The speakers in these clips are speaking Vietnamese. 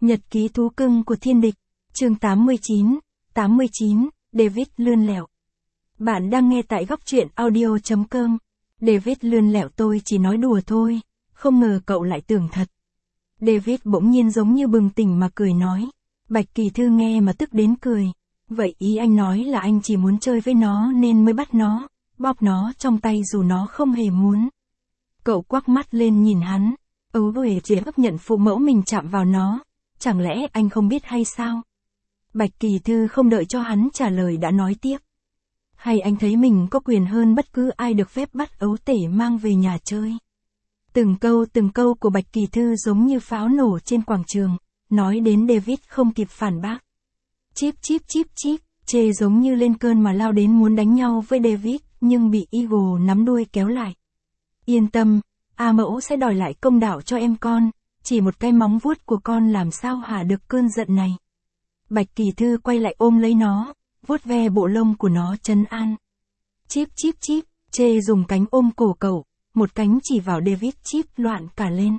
Nhật ký thú cưng của thiên địch, chương 89, David lươn lẹo. Bạn đang nghe tại góc truyện audio.com. David lươn lẹo, tôi chỉ nói đùa thôi, không ngờ cậu lại tưởng thật. David bỗng nhiên giống như bừng tỉnh mà cười nói. Bạch Kỳ Thư nghe mà tức đến cười. Vậy ý anh nói là anh chỉ muốn chơi với nó nên mới bắt nó, bóp nó trong tay dù nó không hề muốn. Cậu quắc mắt lên nhìn hắn. Ấu Huệ chỉ chấp nhận phụ mẫu mình chạm vào nó. Chẳng lẽ anh không biết hay sao? Bạch Kỳ Thư không đợi cho hắn trả lời đã nói tiếp. Hay anh thấy mình có quyền hơn bất cứ ai được phép bắt ấu tể mang về nhà chơi? Từng câu của Bạch Kỳ Thư giống như pháo nổ trên quảng trường, nói đến David không kịp phản bác. Chíp, chê giống như lên cơn mà lao đến muốn đánh nhau với David, nhưng bị Eagle nắm đuôi kéo lại. Yên tâm, A mẫu sẽ đòi lại công đạo cho em con, chỉ một cái móng vuốt của con làm sao hả được cơn giận này. Bạch Kỳ Thư quay lại ôm lấy nó, vuốt ve bộ lông của nó trấn an. Chíp, chê dùng cánh ôm cổ cậu, một cánh chỉ vào David chíp loạn cả lên.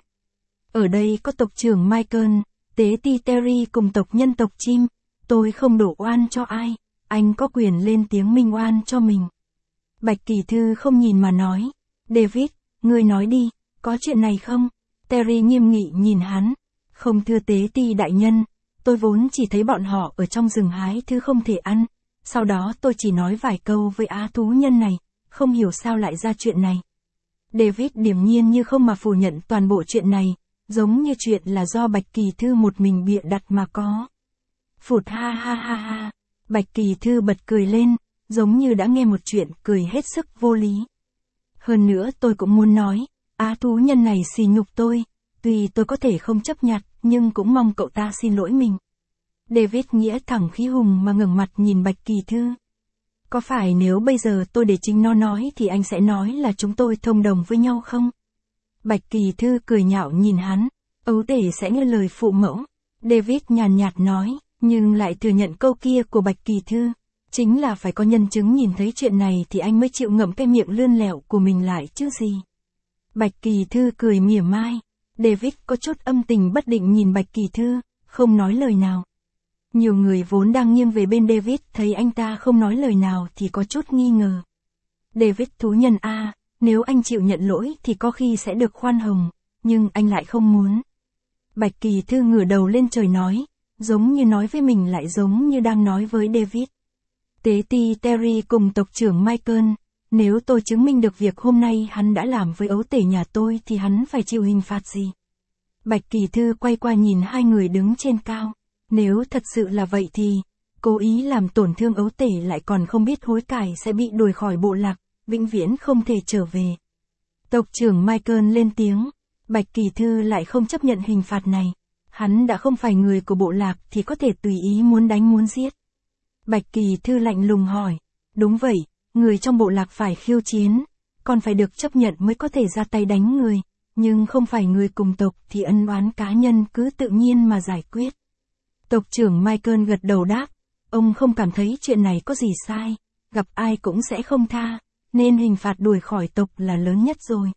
Ở đây có tộc trưởng Michael, tế ti Terry cùng tộc nhân tộc chim, tôi không đổ oan cho ai, anh có quyền lên tiếng minh oan cho mình. Bạch Kỳ Thư không nhìn mà nói, David, ngươi nói đi, có chuyện này không? Terry nghiêm nghị nhìn hắn, không thưa tế ti đại nhân, tôi vốn chỉ thấy bọn họ ở trong rừng hái thứ không thể ăn, sau đó tôi chỉ nói vài câu với á thú nhân này, không hiểu sao lại ra chuyện này. David điềm nhiên như không mà phủ nhận toàn bộ chuyện này, giống như chuyện là do Bạch Kỳ Thư một mình bịa đặt mà có. Phụt ha, Bạch Kỳ Thư bật cười lên, giống như đã nghe một chuyện cười hết sức vô lý. Hơn nữa tôi cũng muốn nói, á thú nhân này xỉ nhục tôi, tuy tôi có thể không chấp nhận, nhưng cũng mong cậu ta xin lỗi mình. David nghĩa thẳng khí hùng mà ngẩng mặt nhìn Bạch Kỳ Thư. Có phải nếu bây giờ tôi để chính nó nói thì anh sẽ nói là chúng tôi thông đồng với nhau không? Bạch Kỳ Thư cười nhạo nhìn hắn, ấu tể sẽ nghe lời phụ mẫu. David nhàn nhạt nói, nhưng lại thừa nhận câu kia của Bạch Kỳ Thư. Chính là phải có nhân chứng nhìn thấy chuyện này thì anh mới chịu ngậm cái miệng lươn lẹo của mình lại chứ gì. Bạch Kỳ Thư cười mỉa mai. David có chút âm tình bất định nhìn Bạch Kỳ Thư, không nói lời nào. Nhiều người vốn đang nghiêng về bên David thấy anh ta không nói lời nào thì có chút nghi ngờ. David thú nhân A, nếu anh chịu nhận lỗi thì có khi sẽ được khoan hồng, nhưng anh lại không muốn. Bạch Kỳ Thư ngửa đầu lên trời nói, giống như nói với mình lại giống như đang nói với David. Tế ti Terry cùng tộc trưởng Michael, nếu tôi chứng minh được việc hôm nay hắn đã làm với ấu tể nhà tôi thì hắn phải chịu hình phạt gì? Bạch Kỳ Thư quay qua nhìn hai người đứng trên cao. Nếu thật sự là vậy thì, cố ý làm tổn thương ấu tể lại còn không biết hối cải sẽ bị đuổi khỏi bộ lạc, vĩnh viễn không thể trở về. Tộc trưởng Michael lên tiếng, Bạch Kỳ Thư lại không chấp nhận hình phạt này. Hắn đã không phải người của bộ lạc thì có thể tùy ý muốn đánh muốn giết. Bạch Kỳ Thư lạnh lùng hỏi, đúng vậy, người trong bộ lạc phải khiêu chiến, còn phải được chấp nhận mới có thể ra tay đánh người, nhưng không phải người cùng tộc thì ân oán cá nhân cứ tự nhiên mà giải quyết. Tộc trưởng Michael gật đầu đáp, ông không cảm thấy chuyện này có gì sai, gặp ai cũng sẽ không tha, nên hình phạt đuổi khỏi tộc là lớn nhất rồi.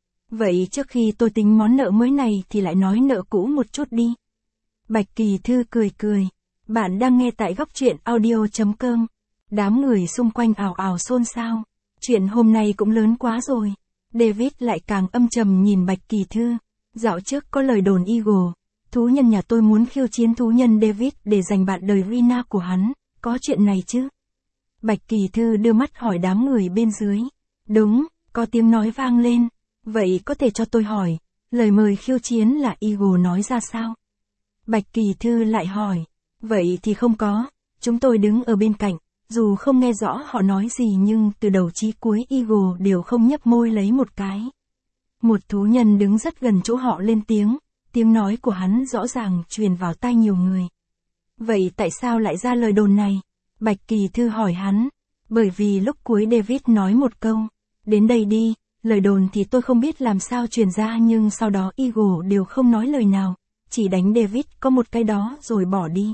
Vậy trước khi tôi tính món nợ mới này thì lại nói nợ cũ một chút đi. Bạch Kỳ Thư cười, bạn đang nghe tại góc truyện audio.com. Đám người xung quanh ào ào xôn xao, chuyện hôm nay cũng lớn quá rồi. David lại càng âm trầm nhìn Bạch Kỳ Thư, dạo trước có lời đồn Eagle. Thú nhân nhà tôi muốn khiêu chiến thú nhân David để giành bạn đời Rina của hắn, có chuyện này chứ? Bạch Kỳ Thư đưa mắt hỏi đám người bên dưới. Đúng, có tiếng nói vang lên. Vậy có thể cho tôi hỏi, lời mời khiêu chiến là Eagle nói ra sao? Bạch Kỳ Thư lại hỏi. Vậy thì không có, chúng tôi đứng ở bên cạnh, dù không nghe rõ họ nói gì nhưng từ đầu chí cuối Eagle đều không nhấp môi lấy một cái. Một thú nhân đứng rất gần chỗ họ lên tiếng. Tiếng nói của hắn rõ ràng truyền vào tai nhiều người. Vậy tại sao lại ra lời đồn này? Bạch Kỳ Thư hỏi hắn. Bởi vì lúc cuối David nói một câu. Đến đây đi, lời đồn thì tôi không biết làm sao truyền ra nhưng sau đó Eagle đều không nói lời nào. Chỉ đánh David có một cái đó rồi bỏ đi.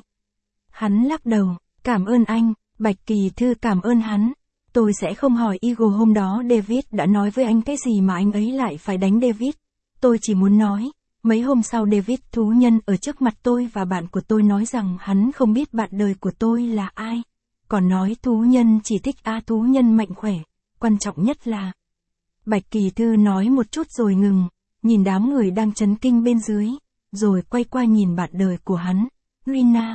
Hắn lắc đầu, cảm ơn anh, Bạch Kỳ Thư cảm ơn hắn. Tôi sẽ không hỏi Eagle hôm đó David đã nói với anh cái gì mà anh ấy lại phải đánh David. Tôi chỉ muốn nói. Mấy hôm sau David thú nhân ở trước mặt tôi và bạn của tôi nói rằng hắn không biết bạn đời của tôi là ai. Còn nói thú nhân chỉ thích thú nhân mạnh khỏe, quan trọng nhất là... Bạch Kỳ Thư nói một chút rồi ngừng, nhìn đám người đang chấn kinh bên dưới, rồi quay qua nhìn bạn đời của hắn, Rina.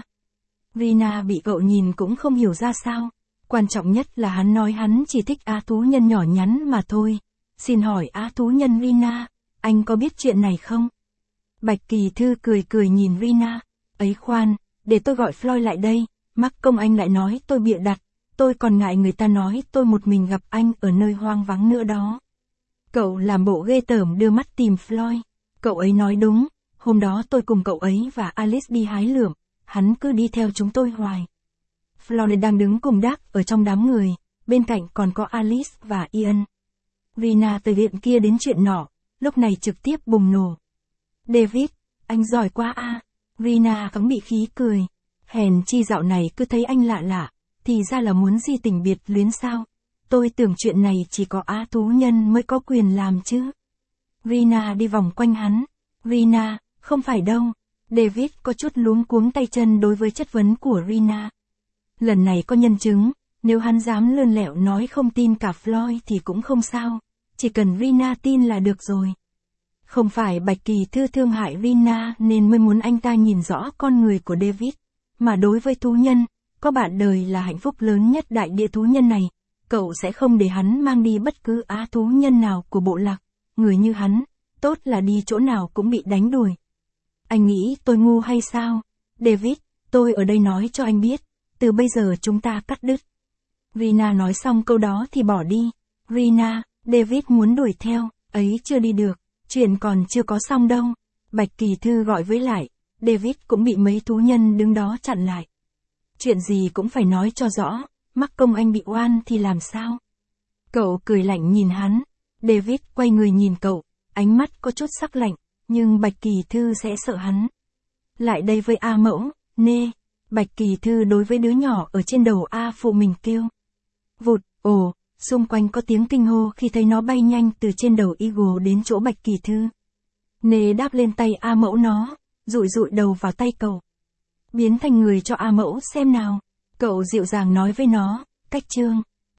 Rina bị cậu nhìn cũng không hiểu ra sao. Quan trọng nhất là hắn nói hắn chỉ thích thú nhân nhỏ nhắn mà thôi. Xin hỏi thú nhân Rina, anh có biết chuyện này không? Bạch Kỳ Thư cười cười nhìn Rina. Ấy khoan, để tôi gọi Floyd lại đây. Mắc công anh lại nói tôi bịa đặt. Tôi còn ngại người ta nói tôi một mình gặp anh ở nơi hoang vắng nữa đó. Cậu làm bộ ghê tởm đưa mắt tìm Floyd. Cậu ấy nói đúng, hôm đó tôi cùng cậu ấy và Alice đi hái lượm, hắn cứ đi theo chúng tôi hoài. Floyd đang đứng cùng Doug ở trong đám người, bên cạnh còn có Alice và Ian. Rina từ viện kia đến chuyện nọ, lúc này trực tiếp bùng nổ. David, anh giỏi quá Rina cắn bị khí cười. Hèn chi dạo này cứ thấy anh lạ lạ, thì ra là muốn gì tình biệt luyến sao? Tôi tưởng chuyện này chỉ có thú nhân mới có quyền làm chứ. Rina đi vòng quanh hắn. Rina, không phải đâu. David có chút luống cuống tay chân đối với chất vấn của Rina. Lần này có nhân chứng, nếu hắn dám lươn lẹo nói không tin cả Floyd thì cũng không sao. Chỉ cần Rina tin là được rồi. Không phải Bạch Kỳ Thư thương hại Rina nên mới muốn anh ta nhìn rõ con người của David. Mà đối với thú nhân, có bạn đời là hạnh phúc lớn nhất đại địa thú nhân này. Cậu sẽ không để hắn mang đi bất cứ thú nhân nào của bộ lạc. Người như hắn, tốt là đi chỗ nào cũng bị đánh đuổi. Anh nghĩ tôi ngu hay sao? David, tôi ở đây nói cho anh biết. Từ bây giờ chúng ta cắt đứt. Rina nói xong câu đó thì bỏ đi. Rina, David muốn đuổi theo, ấy chưa đi được. Chuyện còn chưa có xong đâu. Bạch Kỳ Thư gọi với lại. David cũng bị mấy thú nhân đứng đó chặn lại. Chuyện gì cũng phải nói cho rõ. Mắc công anh bị oan thì làm sao? Cậu cười lạnh nhìn hắn. David quay người nhìn cậu, ánh mắt có chút sắc lạnh, nhưng Bạch Kỳ Thư sẽ sợ hắn. Lại đây với mẫu, nê. Bạch Kỳ Thư đối với đứa nhỏ ở trên đầu phụ mình kêu. Vụt, xung quanh có tiếng kinh hô khi thấy nó bay nhanh từ trên đầu Eagle đến chỗ Bạch Kỳ Thư. Nê đáp lên tay mẫu nó, dụi đầu vào tay cậu. Biến thành người cho mẫu xem nào. Cậu dịu dàng nói với nó, cách chương.